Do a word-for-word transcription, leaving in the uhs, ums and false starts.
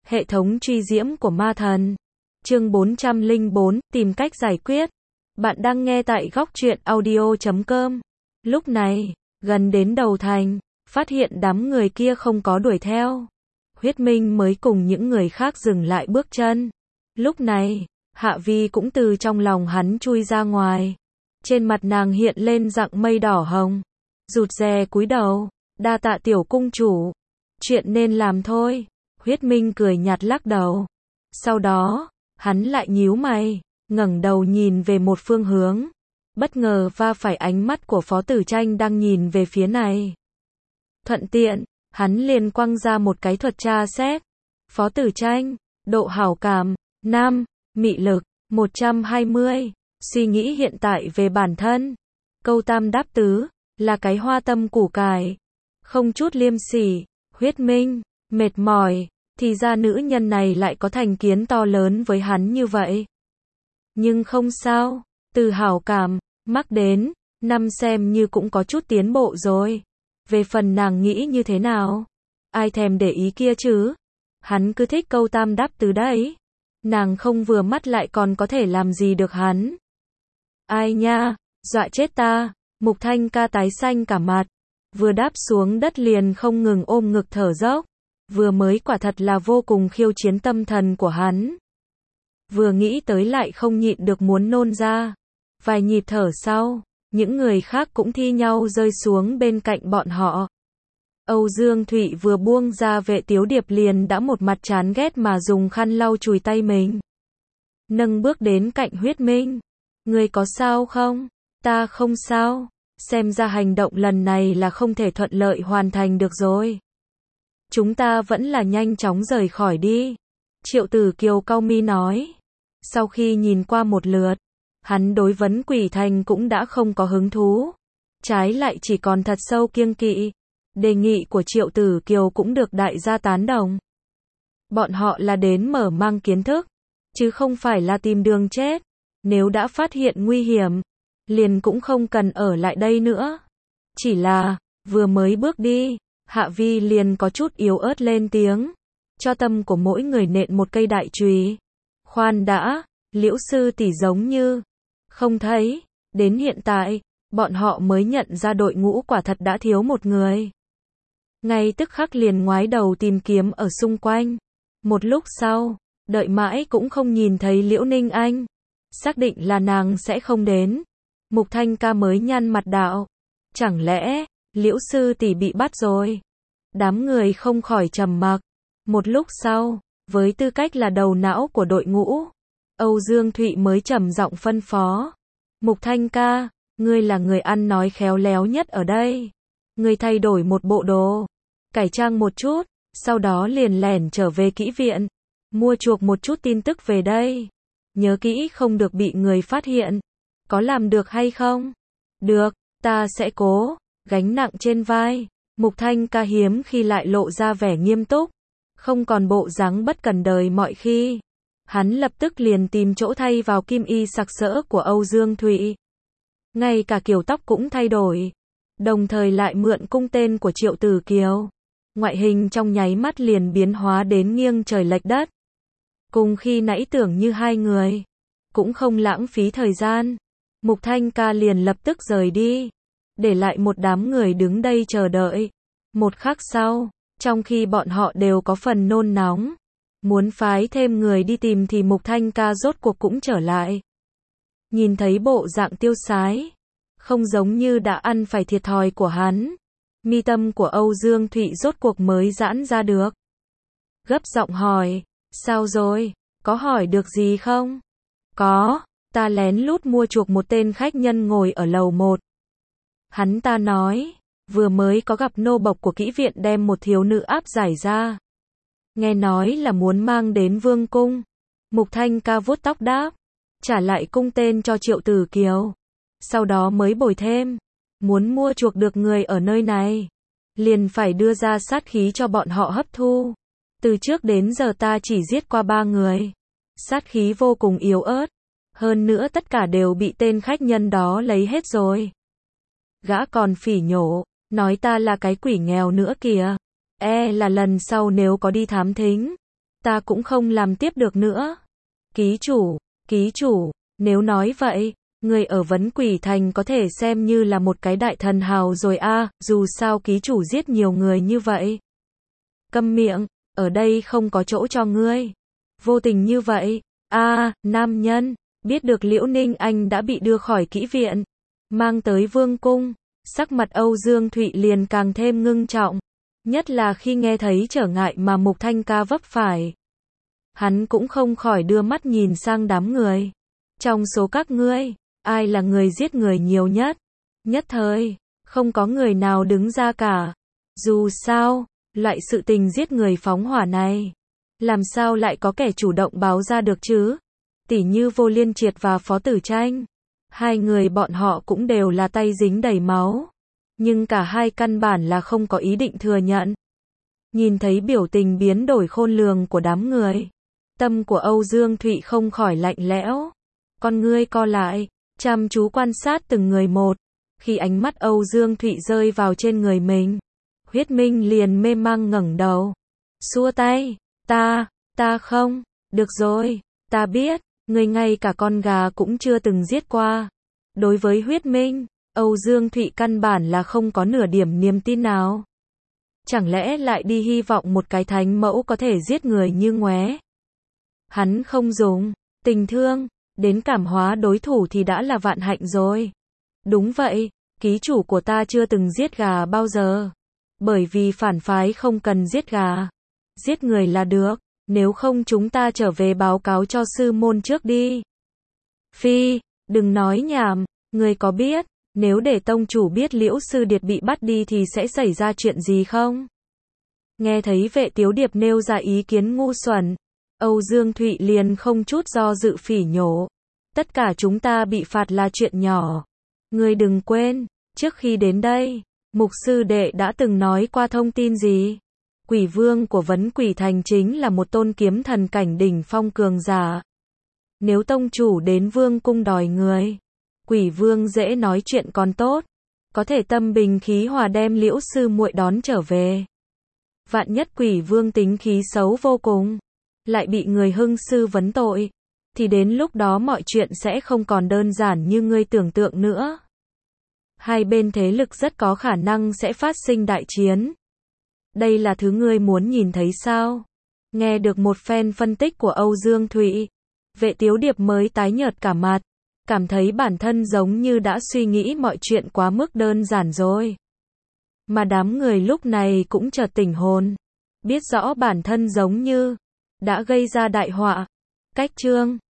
Hệ thống truy diễm của ma thần. Chương bốn trăm lẻ bốn, tìm cách giải quyết. Bạn đang nghe tại góc truyện audio chấm com. Lúc này, gần đến đầu thành, phát hiện đám người kia không có đuổi theo. Huyết Minh mới cùng những người khác dừng lại bước chân. Lúc này, Hạ Vi cũng từ trong lòng hắn chui ra ngoài. Trên mặt nàng hiện lên dạng mây đỏ hồng. Rụt rè cúi đầu, đa tạ tiểu cung chủ. Chuyện nên làm thôi. Huyết Minh cười nhạt lắc đầu. Sau đó, hắn lại nhíu mày, ngẩng đầu nhìn về một phương hướng. Bất ngờ va phải ánh mắt của Phó Tử Tranh đang nhìn về phía này. Thuận tiện, hắn liền quăng ra một cái thuật tra xét. Phó Tử Tranh, độ hảo cảm, năm, mị lực, một trăm hai mươi, suy nghĩ hiện tại về bản thân. Câu tam đáp tứ, là cái hoa tâm củ cải. Không chút liêm sỉ. Huyết Minh, mệt mỏi, thì ra nữ nhân này lại có thành kiến to lớn với hắn như vậy. Nhưng không sao, từ hảo cảm, mắc đến, năm xem như cũng có chút tiến bộ rồi. Về phần nàng nghĩ như thế nào? Ai thèm để ý kia chứ? Hắn cứ thích câu tam đáp tứ đấy. Nàng không vừa mắt lại còn có thể làm gì được hắn. Ai nha, dọa chết ta. Mục Thanh ca tái xanh cả mặt. Vừa đáp xuống đất liền không ngừng ôm ngực thở dốc. Vừa mới quả thật là vô cùng khiêu chiến tâm thần của hắn. Vừa nghĩ tới lại không nhịn được muốn nôn ra. Vài nhịp thở sau, những người khác cũng thi nhau rơi xuống bên cạnh bọn họ. Âu Dương Thụy vừa buông ra Vệ Tiếu Điệp liền đã một mặt chán ghét mà dùng khăn lau chùi tay mình. Nâng bước đến cạnh Huyết Minh. Người có sao không? Ta không sao. Xem ra hành động lần này là không thể thuận lợi hoàn thành được rồi. Chúng ta vẫn là nhanh chóng rời khỏi đi. Triệu Tử Kiều cau mi nói. Sau khi nhìn qua một lượt, hắn đối vấn Quỷ Thành cũng đã không có hứng thú. Trái lại chỉ còn thật sâu kiêng kỵ. Đề nghị của Triệu Tử Kiều cũng được đại gia tán đồng. Bọn họ là đến mở mang kiến thức, chứ không phải là tìm đường chết. Nếu đã phát hiện nguy hiểm, liền cũng không cần ở lại đây nữa. Chỉ là, vừa mới bước đi, Hạ Vi liền có chút yếu ớt lên tiếng. Cho tâm của mỗi người nện một cây đại chùy. Khoan đã, Liễu sư tỷ giống như không thấy. Đến hiện tại, bọn họ mới nhận ra đội ngũ quả thật đã thiếu một người. Ngay tức khắc liền ngoái đầu tìm kiếm ở xung quanh. Một lúc sau, đợi mãi cũng không nhìn thấy Liễu Ninh Anh. Xác định là nàng sẽ không đến. Mục Thanh ca mới nhăn mặt đạo. Chẳng lẽ, Liễu sư tỷ bị bắt rồi? Đám người không khỏi trầm mặc. Một lúc sau, với tư cách là đầu não của đội ngũ, Âu Dương Thụy mới trầm giọng phân phó. Mục Thanh ca, ngươi là người ăn nói khéo léo nhất ở đây. Ngươi thay đổi một bộ đồ, cải trang một chút, sau đó liền lẻn trở về kỹ viện. Mua chuộc một chút tin tức về đây. Nhớ kỹ không được bị người phát hiện. Có làm được hay không? Được, ta sẽ cố. Gánh nặng trên vai. Mục Thanh ca hiếm khi lại lộ ra vẻ nghiêm túc. Không còn bộ dáng bất cần đời mọi khi. Hắn lập tức liền tìm chỗ thay vào kim y sặc sỡ của Âu Dương Thụy. Ngay cả kiểu tóc cũng thay đổi. Đồng thời lại mượn cung tên của Triệu Tử Kiều. Ngoại hình trong nháy mắt liền biến hóa đến nghiêng trời lệch đất. Cùng khi nãy tưởng như hai người. Cũng không lãng phí thời gian. Mục Thanh ca liền lập tức rời đi. Để lại một đám người đứng đây chờ đợi. Một khắc sau, trong khi bọn họ đều có phần nôn nóng. Muốn phái thêm người đi tìm thì Mục Thanh ca rốt cuộc cũng trở lại. Nhìn thấy bộ dạng tiêu sái. Không giống như đã ăn phải thiệt thòi của hắn. Mi tâm của Âu Dương Thụy rốt cuộc mới giãn ra được. Gấp giọng hỏi. Sao rồi? Có hỏi được gì không? Có. Ta lén lút mua chuộc một tên khách nhân ngồi ở lầu một. Hắn ta nói. Vừa mới có gặp nô bộc của kỹ viện đem một thiếu nữ áp giải ra. Nghe nói là muốn mang đến vương cung. Mục Thanh ca vuốt tóc đáp. Trả lại cung tên cho Triệu Tử Kiều. Sau đó mới bồi thêm. Muốn mua chuộc được người ở nơi này. Liền phải đưa ra sát khí cho bọn họ hấp thu. Từ trước đến giờ ta chỉ giết qua ba người. Sát khí vô cùng yếu ớt. Hơn nữa tất cả đều bị tên khách nhân đó lấy hết rồi. Gã còn phỉ nhổ. Nói ta là cái quỷ nghèo nữa kìa. E là lần sau nếu có đi thám thính. ta cũng không làm tiếp được nữa. Ký chủ, ký chủ, nếu nói vậy, người ở Vấn Quỷ Thành có thể xem như là một cái đại thần hào rồi a, dù sao ký chủ giết nhiều người như vậy. Câm miệng, ở đây không có chỗ cho ngươi. Vô tình như vậy, a, nam nhân, biết được Liễu Ninh Anh đã bị đưa khỏi kỹ viện, mang tới vương cung, sắc mặt Âu Dương Thụy liền càng thêm ngưng trọng, nhất là khi nghe thấy trở ngại mà Mục Thanh Ca vấp phải. Hắn cũng không khỏi đưa mắt nhìn sang đám người. Trong số các ngươi, ai là người giết người nhiều nhất? Nhất thời, không có người nào đứng ra cả. Dù sao, loại sự tình giết người phóng hỏa này, làm sao lại có kẻ chủ động báo ra được chứ? Tỷ như Vô Liên Triệt và Phó Tử Tranh. Hai người bọn họ cũng đều là tay dính đầy máu. Nhưng cả hai căn bản là không có ý định thừa nhận. Nhìn thấy biểu tình biến đổi khôn lường của đám người, tâm của Âu Dương Thụy không khỏi lạnh lẽo. Con ngươi co lại, chăm chú quan sát từng người một. Khi ánh mắt Âu Dương Thụy rơi vào trên người mình, Huyết Minh liền mê mang ngẩng đầu. Xua tay, ta, ta không, được rồi, ta biết, người ngay cả con gà cũng chưa từng giết qua. Đối với Huyết Minh, Âu Dương Thụy căn bản là không có nửa điểm niềm tin nào. Chẳng lẽ lại đi hy vọng một cái thánh mẫu có thể giết người như ngoé? Hắn không dùng tình thương đến cảm hóa đối thủ thì đã là vạn hạnh rồi. Đúng vậy, ký chủ của ta chưa từng giết gà bao giờ. Bởi vì phản phái không cần giết gà. Giết người là được, nếu không chúng ta trở về báo cáo cho sư môn trước đi. Phi, đừng nói nhảm, người có biết, nếu để tông chủ biết Liễu Sư Điệt bị bắt đi thì sẽ xảy ra chuyện gì không? Nghe thấy Vệ Tiếu Điệp nêu ra ý kiến ngu xuẩn, Âu Dương Thụy liền không chút do dự phỉ nhổ. Tất cả chúng ta bị phạt là chuyện nhỏ. Ngươi đừng quên, trước khi đến đây, Mục sư đệ đã từng nói qua thông tin gì? Quỷ vương của Vấn Quỷ Thành chính là một tôn kiếm thần cảnh đỉnh phong cường giả. Nếu tông chủ đến vương cung đòi người, quỷ vương dễ nói chuyện còn tốt, có thể tâm bình khí hòa đem Liễu sư muội đón trở về. Vạn nhất quỷ vương tính khí xấu vô cùng, lại bị người hưng sư vấn tội, thì đến lúc đó mọi chuyện sẽ không còn đơn giản như ngươi tưởng tượng nữa. Hai bên thế lực rất có khả năng sẽ phát sinh đại chiến. Đây là thứ ngươi muốn nhìn thấy sao? Nghe được một phen phân tích của Âu Dương Thụy, Vệ Tiếu Điệp mới tái nhợt cả mặt, cảm thấy bản thân giống như đã suy nghĩ mọi chuyện quá mức đơn giản rồi. Mà đám người lúc này cũng chợt tỉnh hồn, biết rõ bản thân giống như đã gây ra đại họa. Cách chương